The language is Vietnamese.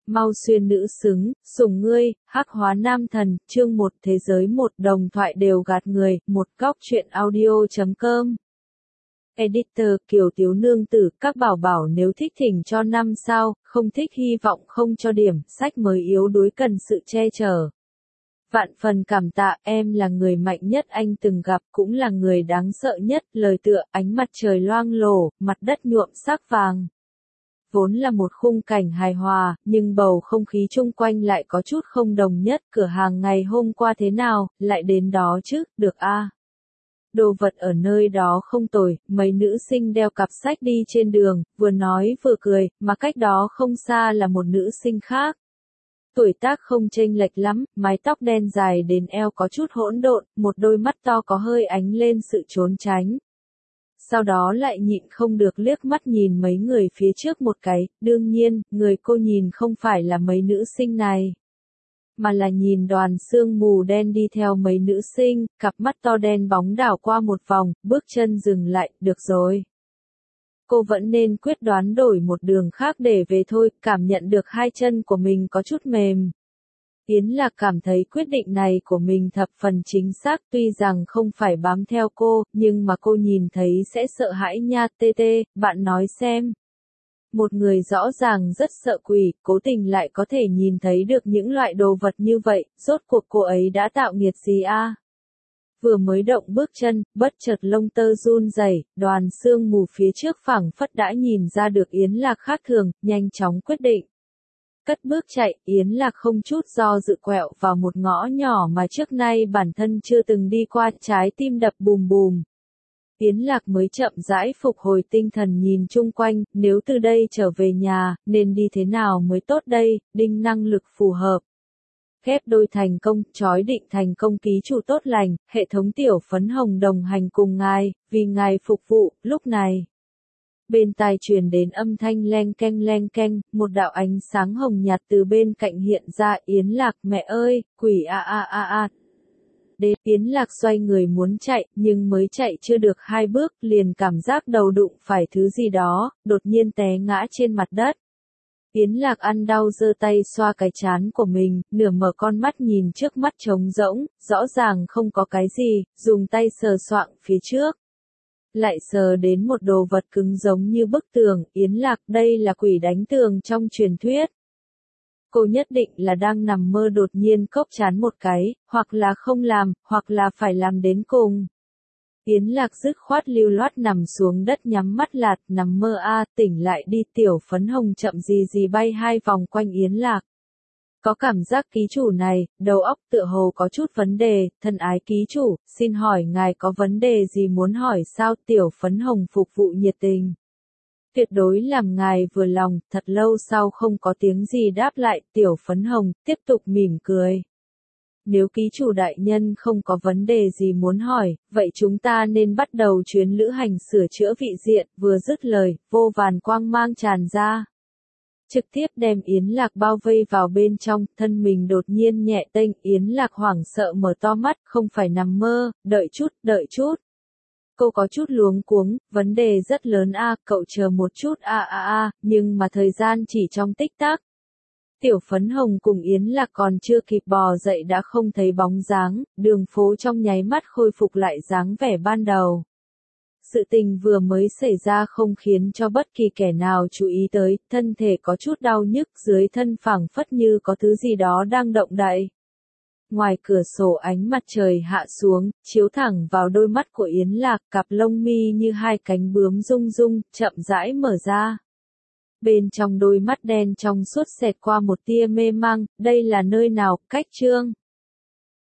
Mau xuyên nữ xứng, sủng ngươi, hắc hóa nam thần, chương 1 thế giới một đồng thoại đều gạt người, một góc truyện audio.com. Editor Kiều Tiếu Nương Tử, các bảo bảo nếu thích thỉnh cho 5 sao, không thích hy vọng không cho điểm, sách mới yếu đuối cần sự che chở. Vạn phần cảm tạ, em là người mạnh nhất anh từng gặp, cũng là người đáng sợ nhất, lời tựa, ánh mặt trời loang lổ, mặt đất nhuộm sắc vàng. Vốn là một khung cảnh hài hòa, nhưng bầu không khí chung quanh lại có chút không đồng nhất, cửa hàng ngày hôm qua thế nào, lại đến đó chứ, được a. Đồ vật ở nơi đó không tồi, mấy nữ sinh đeo cặp sách đi trên đường, vừa nói vừa cười, mà cách đó không xa là một nữ sinh khác. Tuổi tác không chênh lệch lắm, mái tóc đen dài đến eo có chút hỗn độn, một đôi mắt to có hơi ánh lên sự trốn tránh. Sau đó lại nhịn không được liếc mắt nhìn mấy người phía trước một cái, đương nhiên, người cô nhìn không phải là mấy nữ sinh này. Mà là nhìn đoàn sương mù đen đi theo mấy nữ sinh, cặp mắt to đen bóng đảo qua một vòng, bước chân dừng lại, được rồi. Cô vẫn nên quyết đoán đổi một đường khác để về thôi, cảm nhận được hai chân của mình có chút mềm. Yến Lạc cảm thấy quyết định này của mình thập phần chính xác, tuy rằng không phải bám theo cô, nhưng mà cô nhìn thấy sẽ sợ hãi nha. TT, bạn nói xem. Một người rõ ràng rất sợ quỷ, cố tình lại có thể nhìn thấy được những loại đồ vật như vậy, rốt cuộc cô ấy đã tạo nghiệt gì a? Vừa mới động bước chân, bất chợt lông tơ run rẩy, đoàn sương mù phía trước phảng phất đã nhìn ra được Yến Lạc khác thường, nhanh chóng quyết định. Cất bước chạy, Yến Lạc không chút do dự quẹo vào một ngõ nhỏ mà trước nay bản thân chưa từng đi qua, trái tim đập bùm bùm. Yến Lạc mới chậm rãi phục hồi tinh thần nhìn chung quanh, nếu từ đây trở về nhà, nên đi thế nào mới tốt đây, đinh năng lực phù hợp. Ghép đôi thành công, chói định thành công ký chủ tốt lành, hệ thống tiểu phấn hồng đồng hành cùng ngài, vì ngài phục vụ, lúc này. Bên tai truyền đến âm thanh leng keng, một đạo ánh sáng hồng nhạt từ bên cạnh hiện ra. Yến Lạc, mẹ ơi, quỷ a. Yến Lạc xoay người muốn chạy, nhưng mới chạy chưa được 2 bước, liền cảm giác đầu đụng phải thứ gì đó, đột nhiên té ngã trên mặt đất. Yến Lạc ăn đau giơ tay xoa cái trán của mình, nửa mở con mắt nhìn trước mắt trống rỗng, rõ ràng không có cái gì, dùng tay sờ soạng phía trước. Lại sờ đến một đồ vật cứng giống như bức tường. Yến Lạc, đây là quỷ đánh tường trong truyền thuyết. Cô nhất định là đang nằm mơ, đột nhiên cốc chán một cái, hoặc là không làm, hoặc là phải làm đến cùng. Yến Lạc dứt khoát lưu loát nằm xuống đất nhắm mắt lạt, nằm mơ a, tỉnh lại đi. Tiểu phấn hồng chậm gì bay 2 vòng quanh Yến Lạc. Có cảm giác ký chủ này, đầu óc tựa hồ có chút vấn đề, thân ái ký chủ, xin hỏi ngài có vấn đề gì muốn hỏi sao? Tiểu phấn hồng phục vụ nhiệt tình. Tuyệt đối làm ngài vừa lòng. Thật lâu sau không có tiếng gì đáp lại, tiểu phấn hồng tiếp tục mỉm cười. Nếu ký chủ đại nhân không có vấn đề gì muốn hỏi, vậy chúng ta nên bắt đầu chuyến lữ hành sửa chữa vị diện. Vừa dứt lời, vô vàn quang mang tràn ra. Trực tiếp đem Yến Lạc bao vây vào bên trong, thân mình đột nhiên nhẹ tênh. Yến Lạc hoảng sợ mở to mắt, không phải nằm mơ, đợi chút. Cô có chút luống cuống, vấn đề rất lớn a, cậu chờ một chút nhưng mà thời gian chỉ trong tích tắc. Tiểu phấn hồng cùng Yến Lạc còn chưa kịp bò dậy đã không thấy bóng dáng, đường phố trong nháy mắt khôi phục lại dáng vẻ ban đầu. Sự tình vừa mới xảy ra không khiến cho bất kỳ kẻ nào chú ý tới, thân thể có chút đau nhức, dưới thân phảng phất như có thứ gì đó đang động đậy. Ngoài cửa sổ ánh mặt trời hạ xuống, chiếu thẳng vào đôi mắt của Yến Lạc, cặp lông mi như 2 cánh bướm rung rung, chậm rãi mở ra. Bên trong đôi mắt đen trong suốt xẹt qua một tia mê mang, đây là nơi nào? Cách chương.